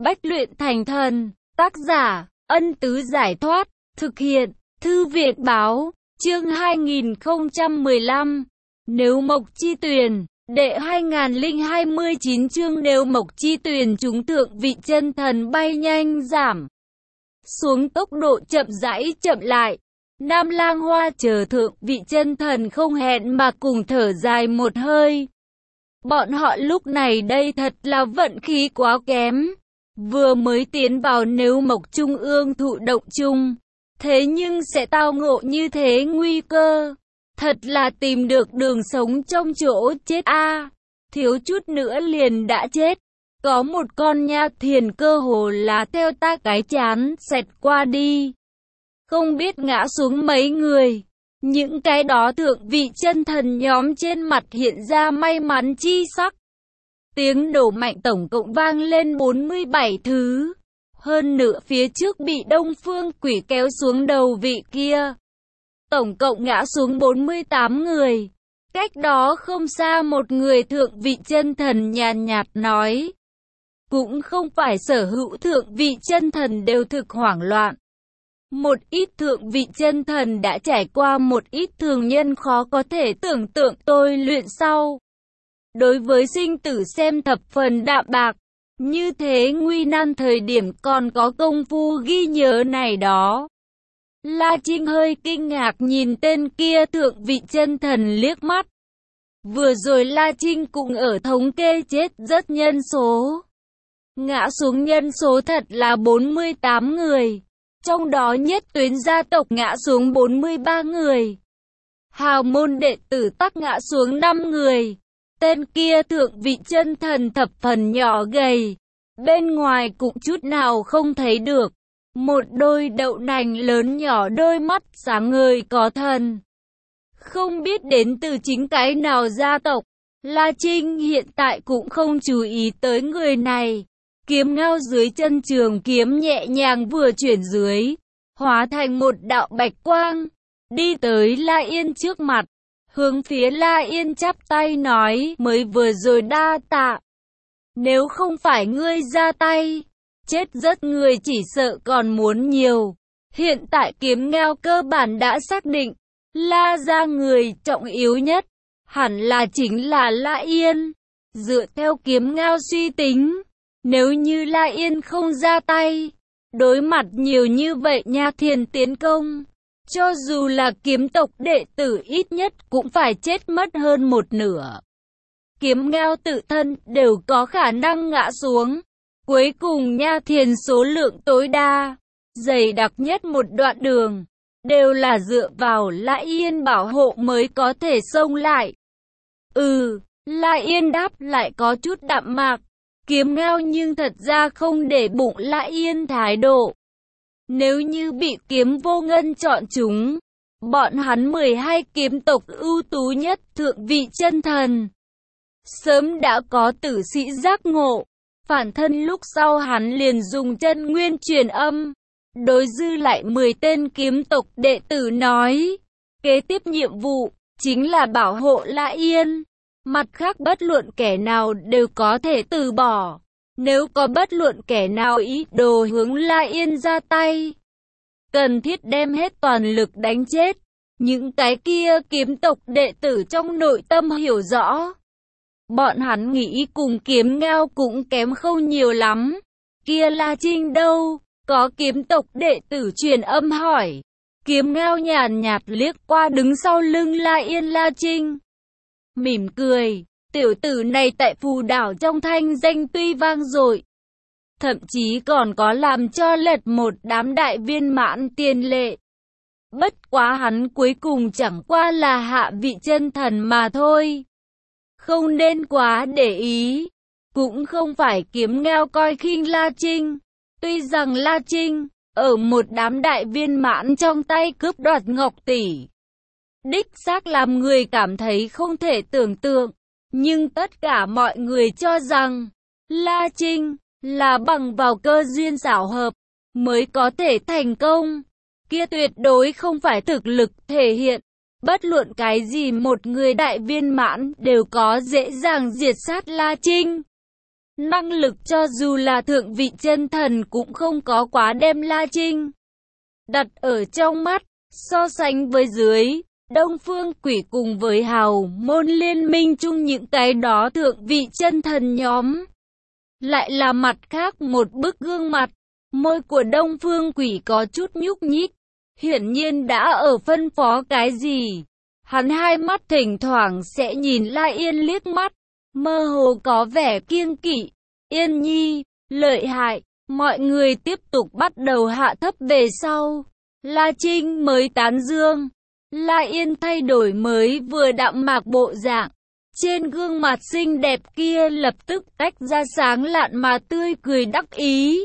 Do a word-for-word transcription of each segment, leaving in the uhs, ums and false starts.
Bách luyện thành thần. Tác giả, Ân Tứ Giải Thoát. Thực hiện, Thư Việt Báo. Chương hai nghìn không trăm mười lăm. Nếu Mộc Chi Tuyền. Đệ hai nghìn hai mươi chín chương Nếu Mộc Chi Tuyền chúng thượng vị chân thần bay nhanh giảm xuống, tốc độ chậm rãi chậm lại. Nam Lang Hoa chờ thượng vị chân thần không hẹn mà cùng thở dài một hơi. Bọn họ lúc này đây thật là vận khí quá kém. Vừa mới tiến vào Nếu Mộc Trung ương thụ động chung, thế nhưng sẽ tao ngộ như thế nguy cơ. Thật là tìm được đường sống trong chỗ chết a à. Thiếu chút nữa liền đã chết. Có một con nha thiền cơ hồ là theo ta cái chán xẹt qua đi. Không biết ngã xuống mấy người. Những cái đó thượng vị chân thần nhóm trên mặt hiện ra may mắn chi sắc. Tiếng nổ mạnh tổng cộng vang lên bốn mươi bảy thứ. Hơn nửa phía trước bị Đông Phương Quỷ kéo xuống đầu vị kia. Tổng cộng ngã xuống bốn mươi tám người. Cách đó không xa một người thượng vị chân thần nhàn nhạt nói. Cũng không phải sở hữu thượng vị chân thần đều thực hoảng loạn. Một ít thượng vị chân thần đã trải qua một ít thường nhân khó có thể tưởng tượng tôi luyện sau. Đối với sinh tử xem thập phần đạm bạc. Như thế nguy nan thời điểm còn có công phu ghi nhớ này đó. La Trinh hơi kinh ngạc nhìn tên kia thượng vị chân thần liếc mắt. Vừa rồi La Trinh cũng ở thống kê chết rất nhân số. Ngã xuống nhân số thật là bốn mươi tám người. Trong đó nhất tuyến gia tộc ngã xuống bốn mươi ba người. Hào môn đệ tử tắc ngã xuống năm người. Tên kia thượng vị chân thần thập phần nhỏ gầy. Bên ngoài cũng chút nào không thấy được. Một đôi đậu nành lớn nhỏ, đôi mắt sáng ngời có thần. Không biết đến từ chính cái nào gia tộc. La Trinh hiện tại cũng không chú ý tới người này. Kiếm ngao dưới chân trường kiếm nhẹ nhàng vừa chuyển dưới, hóa thành một đạo bạch quang, đi tới La Yên trước mặt, hướng phía La Yên chắp tay nói, mới vừa rồi đa tạ. Nếu không phải ngươi ra tay, chết rất người chỉ sợ còn muốn nhiều. Hiện tại kiếm ngao cơ bản đã xác định, La gia người trọng yếu nhất, hẳn là chính là La Yên. Dựa theo kiếm ngao suy tính, nếu như La Yên không ra tay, đối mặt nhiều như vậy nha thiền tiến công, cho dù là kiếm tộc đệ tử ít nhất cũng phải chết mất hơn một nửa. Kiếm ngao tự thân đều có khả năng ngã xuống. Cuối cùng nha thiền số lượng tối đa, dày đặc nhất một đoạn đường, đều là dựa vào La Yên bảo hộ mới có thể xông lại. Ừ, La Yên đáp lại có chút đạm mạc. Kiếm ngao nhưng thật ra không để bụng La Yên thái độ. Nếu như bị kiếm vô ngân chọn chúng, bọn hắn mười hai kiếm tộc ưu tú nhất thượng vị chân thần sớm đã có tử sĩ giác ngộ. Phản thân lúc sau hắn liền dùng chân nguyên truyền âm. Đối dư lại mười tên kiếm tộc đệ tử nói. Kế tiếp nhiệm vụ chính là bảo hộ La Yên. Mặt khác bất luận kẻ nào đều có thể từ bỏ. Nếu có bất luận kẻ nào ý đồ hướng La Yên ra tay, cần thiết đem hết toàn lực đánh chết. Những cái kia kiếm tộc đệ tử trong nội tâm hiểu rõ. Bọn hắn nghĩ cùng kiếm ngao cũng kém không nhiều lắm. Kia La Trinh đâu? Có kiếm tộc đệ tử truyền âm hỏi. Kiếm ngao nhàn nhạt liếc qua đứng sau lưng La Yên La Trinh. Mỉm cười, tiểu tử này tại phù đảo trong thanh danh tuy vang dội, thậm chí còn có làm cho lật một đám đại viên mãn tiền lệ. Bất quá hắn cuối cùng chẳng qua là hạ vị chân thần mà thôi. Không nên quá để ý. Cũng không phải kiếm ngao coi khinh La Trinh. Tuy rằng La Trinh, ở một đám đại viên mãn trong tay cướp đoạt ngọc tỷ, đích xác làm người cảm thấy không thể tưởng tượng. Nhưng tất cả mọi người cho rằng, La Trinh, là bằng vào cơ duyên xảo hợp, mới có thể thành công. Kia tuyệt đối không phải thực lực thể hiện. Bất luận cái gì một người đại viên mãn đều có dễ dàng diệt sát La Trinh. Năng lực cho dù là thượng vị chân thần cũng không có quá đem La Trinh đặt ở trong mắt. So sánh với dưới, Đông Phương Quỷ cùng với hào môn liên minh chung những cái đó thượng vị chân thần nhóm, lại là mặt khác một bức gương mặt. Môi của Đông Phương Quỷ có chút nhúc nhích, hiển nhiên đã ở phân phó cái gì. Hắn hai mắt thỉnh thoảng sẽ nhìn La Yên liếc mắt, mơ hồ có vẻ kiêng kỵ. Yên nhi, lợi hại. Mọi người tiếp tục bắt đầu hạ thấp về sau. La Trinh mới tán dương. La Yên thay đổi mới vừa đạm mạc bộ dạng. Trên gương mặt xinh đẹp kia lập tức tách ra sáng lạn mà tươi cười đắc ý.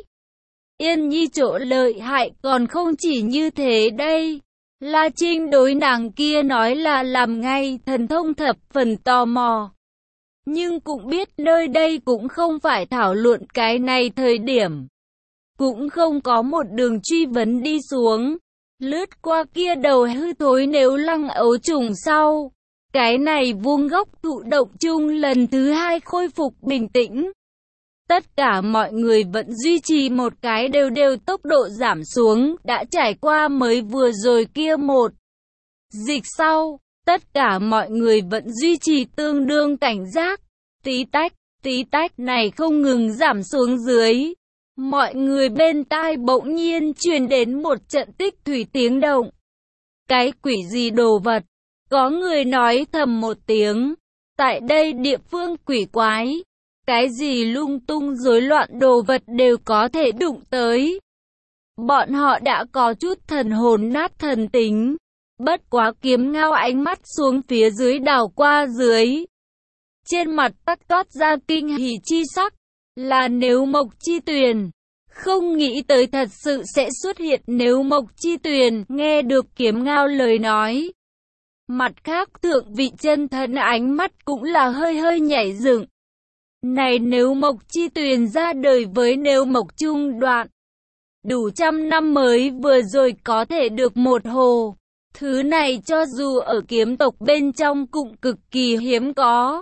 Yên nhi chỗ lợi hại còn không chỉ như thế đây. La Trinh đối nàng kia nói là làm ngay thần thông thập phần tò mò. Nhưng cũng biết nơi đây cũng không phải thảo luận cái này thời điểm. Cũng không có một đường truy vấn đi xuống. Lướt qua kia đầu hư thối nếu lăng ấu trùng sau. Cái này vuông góc thụ động chung lần thứ hai khôi phục bình tĩnh. Tất cả mọi người vẫn duy trì một cái đều đều tốc độ giảm xuống, đã trải qua mới vừa rồi kia một dịch sau. Tất cả mọi người vẫn duy trì tương đương cảnh giác. Tí tách, tí tách này không ngừng giảm xuống dưới. Mọi người bên tai bỗng nhiên truyền đến một trận tích thủy tiếng động. Cái quỷ gì đồ vật? Có người nói thầm một tiếng. Tại đây địa phương quỷ quái. Cái gì lung tung rối loạn đồ vật đều có thể đụng tới. Bọn họ đã có chút thần hồn nát thần tính. Bất quá Kiếm Ngao ánh mắt xuống phía dưới đảo qua dưới. Trên mặt tắt toát ra kinh hỉ chi sắc. Là Nếu Mộc Chi Tuyền. Không nghĩ tới thật sự sẽ xuất hiện Nếu Mộc Chi Tuyền. Nghe được Kiếm Ngao lời nói. Mặt khác thượng vị chân thần ánh mắt cũng là hơi hơi nhảy dựng. Này Nếu Mộc Chi Tuyền ra đời với Nếu Mộc Trung đoạn. Đủ trăm năm mới vừa rồi có thể được một hồ. Thứ này cho dù ở kiếm tộc bên trong cũng cực kỳ hiếm có.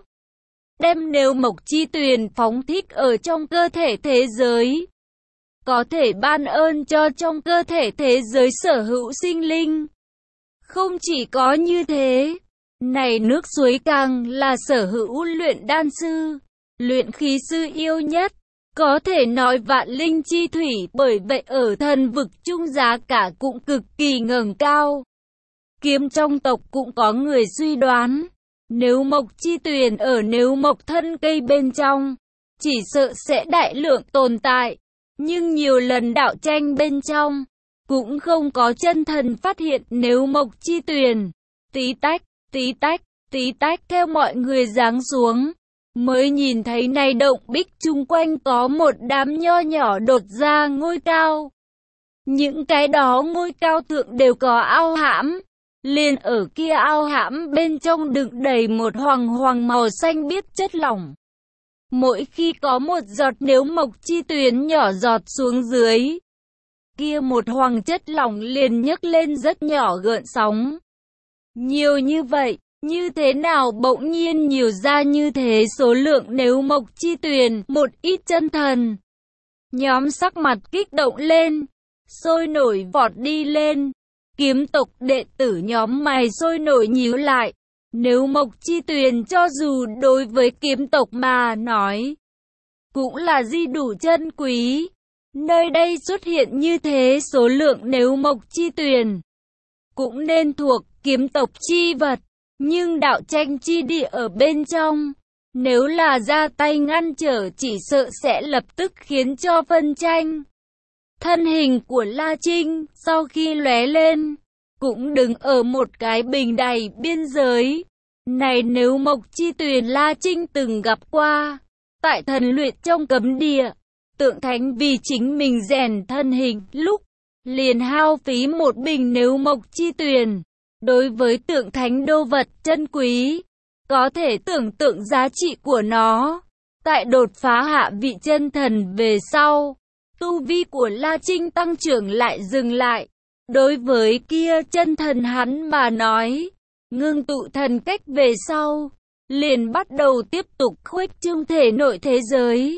Đem Nếu Mộc Chi Tuyền phóng thích ở trong cơ thể thế giới. Có thể ban ơn cho trong cơ thể thế giới sở hữu sinh linh. Không chỉ có như thế. Này nước suối càng là sở hữu luyện đan sư. Luyện khí sư yêu nhất. Có thể nói vạn linh chi thủy, bởi vậy ở thần vực trung giá cả cũng cực kỳ ngẩng cao. Kiếm trong tộc cũng có người suy đoán. Nếu Mộc Chi Tuyền ở Nếu Mộc thân cây bên trong, chỉ sợ sẽ đại lượng tồn tại. Nhưng nhiều lần đạo tranh bên trong, cũng không có chân thần phát hiện Nếu Mộc Chi Tuyền. Tí tách, tí tách, tí tách theo mọi người giáng xuống. Mới nhìn thấy này động bích chung quanh có một đám nho nhỏ đột ra ngôi cao. Những cái đó ngôi cao thượng đều có ao hãm. Liền ở kia ao hãm bên trong đựng đầy một hoàng hoàng màu xanh biếc chất lỏng. Mỗi khi có một giọt Nếu Mộc Chi Tuyền nhỏ giọt xuống dưới, kia một hoàng chất lỏng liền nhấc lên rất nhỏ gợn sóng. Nhiều như vậy, như thế nào bỗng nhiên nhiều ra như thế số lượng Nếu Mộc Chi Tuyền, một ít chân thần. Nhóm sắc mặt kích động lên, sôi nổi vọt đi lên. Kiếm tộc đệ tử nhóm mày sôi nổi nhíu lại. Nếu Mộc Chi Tuyền cho dù đối với kiếm tộc mà nói, cũng là di đủ chân quý. Nơi đây xuất hiện như thế số lượng Nếu Mộc Chi Tuyền, cũng nên thuộc kiếm tộc chi vật. Nhưng đạo tranh chi địa ở bên trong, nếu là ra tay ngăn trở chỉ sợ sẽ lập tức khiến cho phân tranh. Thân hình của La Trinh sau khi lóe lên, cũng đứng ở một cái bình đài biên giới. Này Nếu Mộc Chi Tuyền La Trinh từng gặp qua, tại thần luyện trong cấm địa, tượng thánh vì chính mình rèn thân hình lúc, liền hao phí một bình Nếu Mộc Chi Tuyền. Đối với tượng thánh đô vật chân quý, có thể tưởng tượng giá trị của nó. Tại đột phá hạ vị chân thần về sau, tu vi của La Trinh tăng trưởng lại dừng lại. Đối với kia chân thần hắn mà nói, ngưng tụ thần cách về sau, liền bắt đầu tiếp tục khuếch trương thể nội thế giới.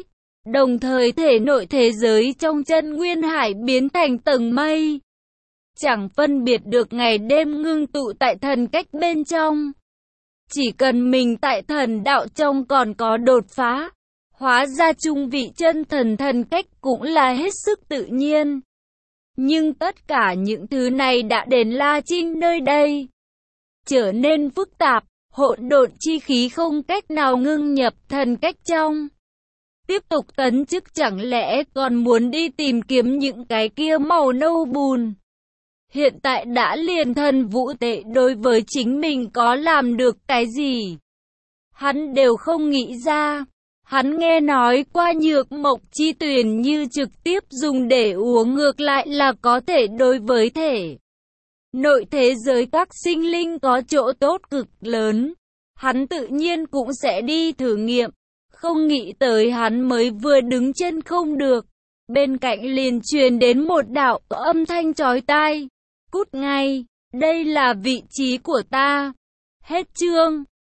Đồng thời thể nội thế giới trong chân nguyên hải biến thành tầng mây. Chẳng phân biệt được ngày đêm ngưng tụ tại thần cách bên trong. Chỉ cần mình tại thần đạo trong còn có đột phá, hóa ra trung vị chân thần thần cách cũng là hết sức tự nhiên. Nhưng tất cả những thứ này đã đến La Trinh nơi đây trở nên phức tạp, hỗn độn chi khí không cách nào ngưng nhập thần cách trong. Tiếp tục tấn chức chẳng lẽ còn muốn đi tìm kiếm những cái kia màu nâu bùn. Hiện tại đã liền thần vũ tệ đối với chính mình có làm được cái gì. Hắn đều không nghĩ ra. Hắn nghe nói qua nhược mộc chi tuyền như trực tiếp dùng để uống ngược lại là có thể đối với thể nội thế giới các sinh linh có chỗ tốt cực lớn. Hắn tự nhiên cũng sẽ đi thử nghiệm. Không nghĩ tới hắn mới vừa đứng chân không được. Bên cạnh liền truyền đến một đạo âm thanh chói tai. Cút ngay, đây là vị trí của ta. Hết chương.